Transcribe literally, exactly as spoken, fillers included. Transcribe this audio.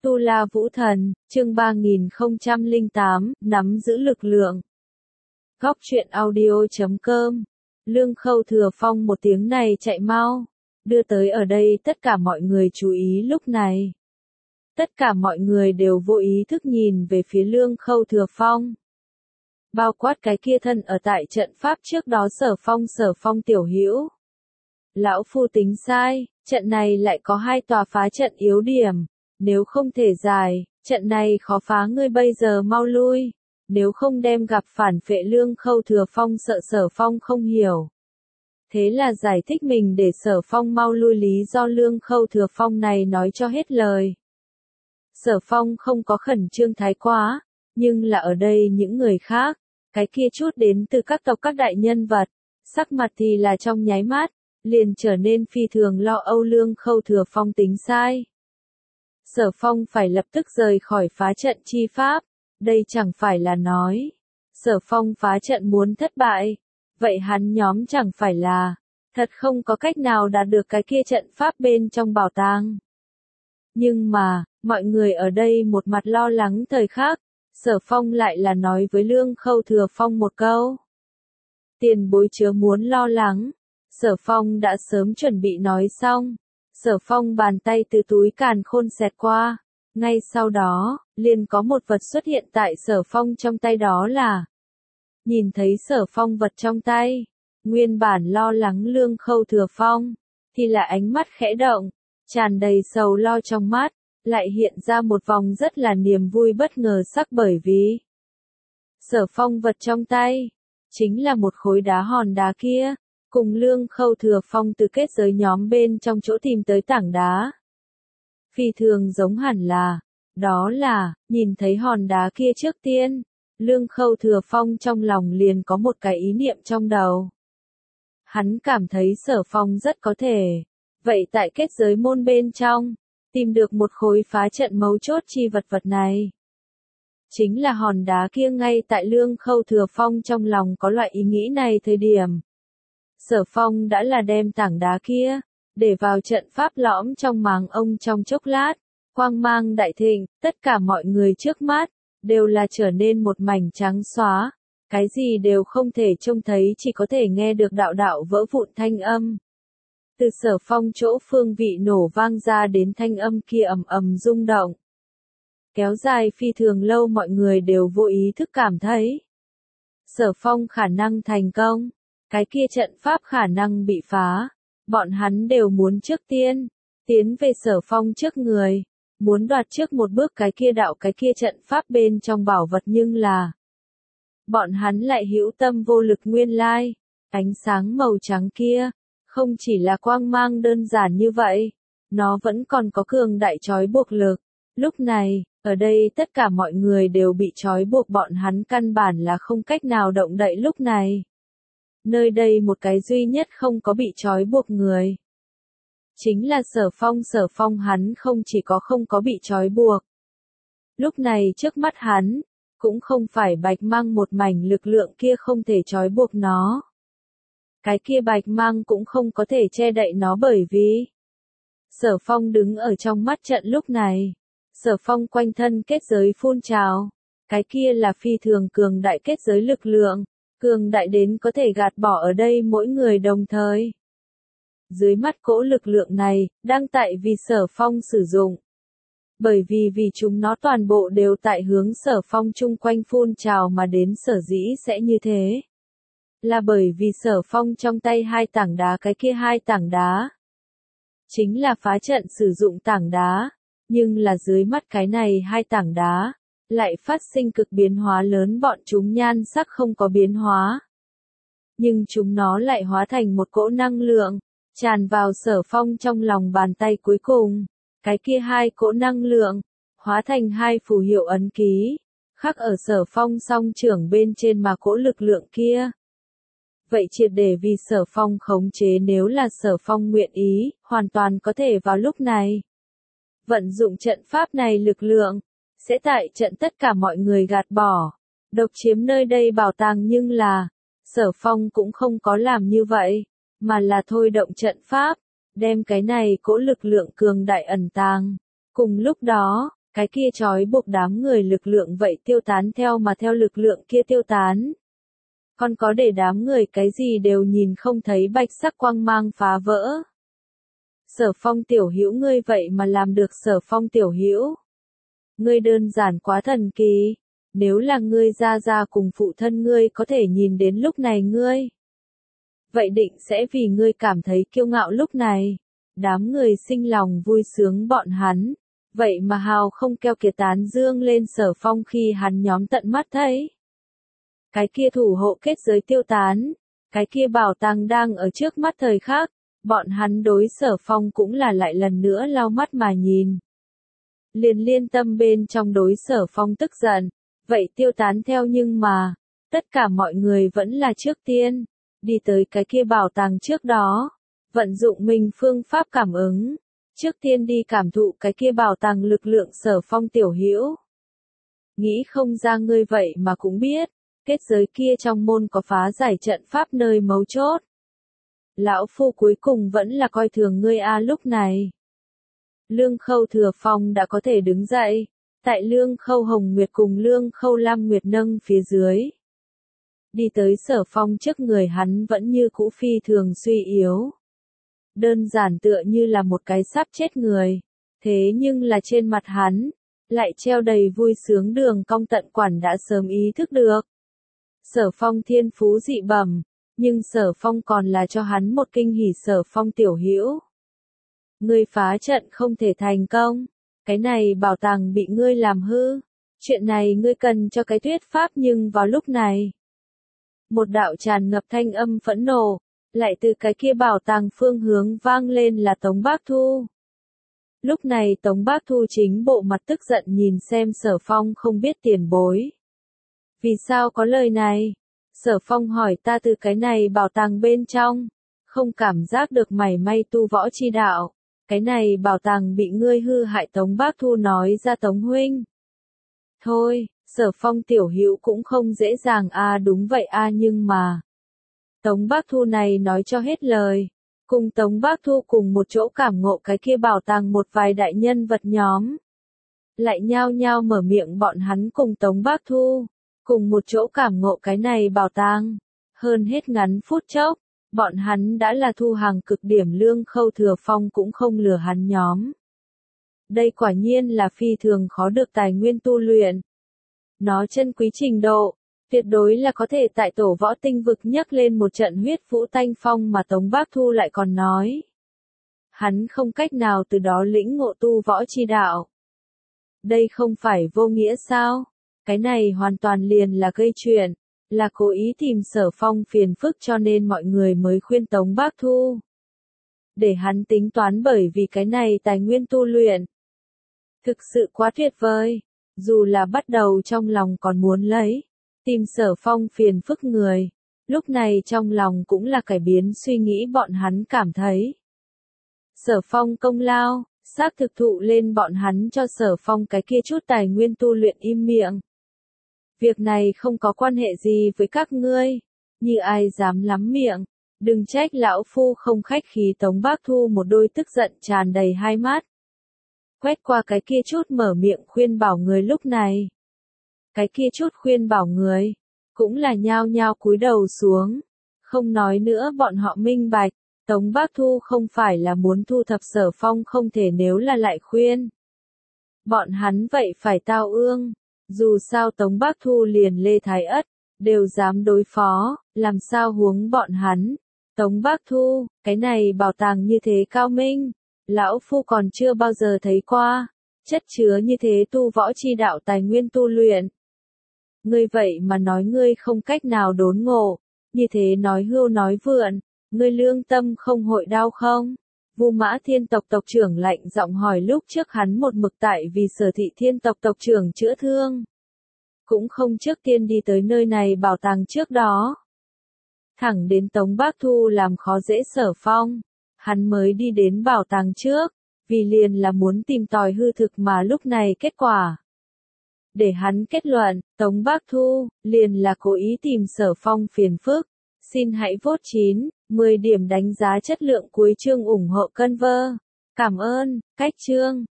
Tu La Vũ Thần, chương ba nghìn không trăm lẻ tám, nắm giữ lực lượng. Góc truyện audio chấm com. Lương Khâu Thừa Phong một tiếng này chạy mau, đưa tới ở đây tất cả mọi người chú ý lúc này. Tất cả mọi người đều vô ý thức nhìn về phía Lương Khâu Thừa Phong. Bao quát cái kia thân ở tại trận pháp trước đó Sở Phong Sở Phong tiểu hữu. Lão phu tính sai, trận này lại có hai tòa phá trận yếu điểm. Nếu không thể giải, trận này khó phá, ngươi bây giờ mau lui. Nếu không đem gặp phản phệ. Lương Khâu Thừa Phong sợ Sở Phong không hiểu. Thế là giải thích mình để Sở Phong mau lui, lý do Lương Khâu Thừa Phong này nói cho hết lời. Sở Phong không có khẩn trương thái quá, nhưng là ở đây những người khác, cái kia chút đến từ các tộc các đại nhân vật, sắc mặt thì là trong nháy mắt, liền trở nên phi thường lo âu. Lương Khâu Thừa Phong tính sai. Sở Phong phải lập tức rời khỏi phá trận chi pháp, đây chẳng phải là nói Sở Phong phá trận muốn thất bại, vậy hắn nhóm chẳng phải là thật không có cách nào đạt được cái kia trận pháp bên trong bảo tàng. Nhưng mà, mọi người ở đây một mặt lo lắng thời khắc, Sở Phong lại là nói với Lương Khâu Thừa Phong một câu. Tiền bối chớ muốn lo lắng, Sở Phong đã sớm chuẩn bị nói xong. Sở Phong bàn tay từ túi càn khôn xẹt qua, ngay sau đó, liền có một vật xuất hiện tại Sở Phong trong tay, đó là. Nhìn thấy Sở Phong vật trong tay, nguyên bản lo lắng Lương Khâu Thừa Phong, thì là ánh mắt khẽ động, tràn đầy sầu lo trong mắt, lại hiện ra một vòng rất là niềm vui bất ngờ sắc, bởi vì Sở Phong vật trong tay, chính là một khối đá hòn đá kia. Cùng Lương Khâu Thừa Phong từ kết giới nhóm bên trong chỗ tìm tới tảng đá. Phi thường giống hẳn là, đó là, nhìn thấy hòn đá kia trước tiên, Lương Khâu Thừa Phong trong lòng liền có một cái ý niệm trong đầu. Hắn cảm thấy Sở Phong rất có thể, vậy tại kết giới môn bên trong, tìm được một khối phá trận mấu chốt chi vật vật này. Chính là hòn đá kia. Ngay tại Lương Khâu Thừa Phong trong lòng có loại ý nghĩ này thời điểm. Sở Phong đã là đem tảng đá kia, để vào trận pháp lõm trong màng ông trong chốc lát, quang mang đại thịnh, tất cả mọi người trước mắt, đều là trở nên một mảnh trắng xóa, cái gì đều không thể trông thấy, chỉ có thể nghe được đạo đạo vỡ vụn thanh âm. Từ Sở Phong chỗ phương vị nổ vang ra đến thanh âm kia ầm ầm rung động. Kéo dài phi thường lâu, mọi người đều vô ý thức cảm thấy. Sở Phong khả năng thành công. Cái kia trận pháp khả năng bị phá, bọn hắn đều muốn trước tiên, tiến về Sở Phong trước người, muốn đoạt trước một bước cái kia đạo cái kia trận pháp bên trong bảo vật, nhưng là bọn hắn lại hữu tâm vô lực. Nguyên lai, ánh sáng màu trắng kia, không chỉ là quang mang đơn giản như vậy, nó vẫn còn có cường đại trói buộc lực. Lúc này, ở đây tất cả mọi người đều bị trói buộc, bọn hắn căn bản là không cách nào động đậy lúc này. Nơi đây một cái duy nhất không có bị trói buộc người, chính là Sở Phong. Sở Phong hắn không chỉ có không có bị trói buộc. Lúc này trước mắt hắn, cũng không phải bạch mang một mảnh lực lượng kia không thể trói buộc nó. Cái kia bạch mang cũng không có thể che đậy nó, bởi vì Sở Phong đứng ở trong mắt trận lúc này. Sở Phong quanh thân kết giới phun trào, cái kia là phi thường cường đại kết giới lực lượng. Cường đại đến có thể gạt bỏ ở đây mỗi người đồng thời. Dưới mắt cỗ lực lượng này, đang tại vì Sở Phong sử dụng. Bởi vì vì chúng nó toàn bộ đều tại hướng Sở Phong chung quanh phun trào mà đến. Sở dĩ sẽ như thế, là bởi vì Sở Phong trong tay hai tảng đá, cái kia hai tảng đá chính là phá trận sử dụng tảng đá. Nhưng là dưới mắt cái này hai tảng đá lại phát sinh cực biến hóa lớn, bọn chúng nhan sắc không có biến hóa. Nhưng chúng nó lại hóa thành một cỗ năng lượng, tràn vào Sở Phong trong lòng bàn tay. Cuối cùng, cái kia hai cỗ năng lượng, hóa thành hai phù hiệu ấn ký, khắc ở Sở Phong song trưởng bên trên, mà cỗ lực lượng kia. Vậy triệt để vì Sở Phong khống chế, nếu là Sở Phong nguyện ý, hoàn toàn có thể vào lúc này vận dụng trận pháp này lực lượng. Sẽ tại trận tất cả mọi người gạt bỏ, độc chiếm nơi đây bảo tàng. Nhưng là, Sở Phong cũng không có làm như vậy, mà là thôi động trận pháp, đem cái này cỗ lực lượng cường đại ẩn tàng. Cùng lúc đó, Cái kia trói buộc đám người lực lượng vậy tiêu tán theo mà theo lực lượng kia tiêu tán. Còn có để đám người cái gì đều nhìn không thấy bạch sắc quang mang phá vỡ. Sở Phong tiểu hữu ngươi vậy mà làm được Sở Phong tiểu hữu. Ngươi đơn giản quá thần kỳ, nếu là ngươi ra ra cùng phụ thân ngươi có thể nhìn đến lúc này ngươi. Vậy định sẽ vì ngươi cảm thấy kiêu ngạo lúc này. Đám người sinh lòng vui sướng bọn hắn, vậy mà hào không keo kiệt tán dương lên Sở Phong khi hắn nhóm tận mắt thấy. Cái kia thủ hộ kết giới tiêu tán, cái kia bảo tàng đang ở trước mắt thời khắc, bọn hắn đối Sở Phong cũng là lại lần nữa lau mắt mà nhìn. Liền liên tâm bên trong đối Sở Phong tức giận, vậy tiêu tán theo nhưng mà, tất cả mọi người vẫn là trước tiên, đi tới cái kia bảo tàng trước đó, vận dụng mình phương pháp cảm ứng, trước tiên đi cảm thụ cái kia bảo tàng lực lượng Sở Phong tiểu hữu. Nghĩ không ra ngươi vậy mà cũng biết, kết giới kia trong môn có phá giải trận pháp nơi mấu chốt. Lão phu cuối cùng vẫn là coi thường ngươi a lúc này. Lương Khâu Thừa Phong đã có thể đứng dậy, tại Lương Khâu Hồng Nguyệt cùng Lương Khâu Lam Nguyệt nâng phía dưới. Đi tới Sở Phong trước người hắn vẫn như cũ phi thường suy yếu. Đơn giản tựa như là một cái sắp chết người, thế nhưng là trên mặt hắn, lại treo đầy vui sướng đường cong tận quản đã sớm ý thức được. Sở Phong thiên phú dị bẩm, nhưng Sở Phong còn là cho hắn một kinh hỉ Sở Phong tiểu hữu. Ngươi phá trận không thể thành công, cái này bảo tàng bị ngươi làm hư, chuyện này ngươi cần cho cái thuyết pháp nhưng vào lúc này. Một đạo tràn ngập thanh âm phẫn nộ, lại từ cái kia bảo tàng phương hướng vang lên là Tống Bác Thu. Lúc này Tống Bác Thu chính bộ mặt tức giận nhìn xem Sở Phong không biết tiền bối. Vì sao có lời này? Sở Phong hỏi ta từ cái này bảo tàng bên trong, không cảm giác được mảy may tu võ chi đạo. Cái này bảo tàng bị ngươi hư hại Tống Bác Thu nói ra Tống huynh. Thôi, Sở Phong tiểu hữu cũng không dễ dàng a à, đúng vậy a à, nhưng mà. Tống Bác Thu này nói cho hết lời. Cùng Tống Bác Thu cùng một chỗ cảm ngộ cái kia bảo tàng một vài đại nhân vật nhóm. Lại nhao nhao mở miệng bọn hắn cùng Tống Bác Thu. Cùng một chỗ cảm ngộ cái này bảo tàng. Hơn hết ngắn phút chốc. Bọn hắn đã là thu hàng cực điểm Lương Khâu Thừa Phong cũng không lừa hắn nhóm. Đây quả nhiên là phi thường khó được tài nguyên tu luyện. Nó chân quý trình độ, tuyệt đối là có thể tại tổ võ tinh vực nhấc lên một trận huyết vũ tanh phong mà Tống Bác Thu lại còn nói. Hắn không cách nào từ đó lĩnh ngộ tu võ chi đạo. Đây không phải vô nghĩa sao? Cái này hoàn toàn liền là gây chuyện. Là cố ý tìm Sở Phong phiền phức cho nên mọi người mới khuyên Tống Bác Thu. Để hắn tính toán bởi vì cái này tài nguyên tu luyện. Thực sự quá tuyệt vời. Dù là bắt đầu trong lòng còn muốn lấy. Tìm Sở Phong phiền phức người. Lúc này trong lòng cũng là cải biến suy nghĩ bọn hắn cảm thấy. Sở Phong công lao, xác thực thụ lên bọn hắn cho Sở Phong cái kia chút tài nguyên tu luyện im miệng. Việc này không có quan hệ gì với các ngươi, như ai dám lắm miệng, đừng trách lão phu không khách khí. Tống Bác Thu một đôi tức giận tràn đầy hai mắt. Quét qua cái kia chút mở miệng khuyên bảo người lúc này. Cái kia chút khuyên bảo người, cũng là nhao nhao cúi đầu xuống, không nói nữa bọn họ minh bạch, Tống Bác Thu không phải là muốn thu thập Sở Phong không thể nếu là lại khuyên. Bọn hắn vậy phải tao ương. Dù sao Tống Bác Thu liền Lê Thái Ất, đều dám đối phó, làm sao huống bọn hắn. Tống Bác Thu, cái này bảo tàng như thế cao minh, lão phu còn chưa bao giờ thấy qua, chất chứa như thế tu võ chi đạo tài nguyên tu luyện. Ngươi vậy mà nói ngươi không cách nào đốn ngộ, như thế nói hưu nói vượn, ngươi lương tâm không hội đau không? Vu Mã Thiên tộc tộc trưởng lạnh giọng hỏi lúc trước hắn một mực tại vì Sở Thị Thiên tộc tộc trưởng chữa thương. Cũng không trước tiên đi tới nơi này bảo tàng trước đó. Thẳng đến Tống Bác Thu làm khó dễ Sở Phong. Hắn mới đi đến bảo tàng trước, vì liền là muốn tìm tòi hư thực mà lúc này kết quả. Để hắn kết luận, Tống Bác Thu, liền là cố ý tìm Sở Phong phiền phức. Xin hãy vote chín, mười điểm đánh giá chất lượng cuối chương ủng hộ Conver. Cảm ơn, cách chương.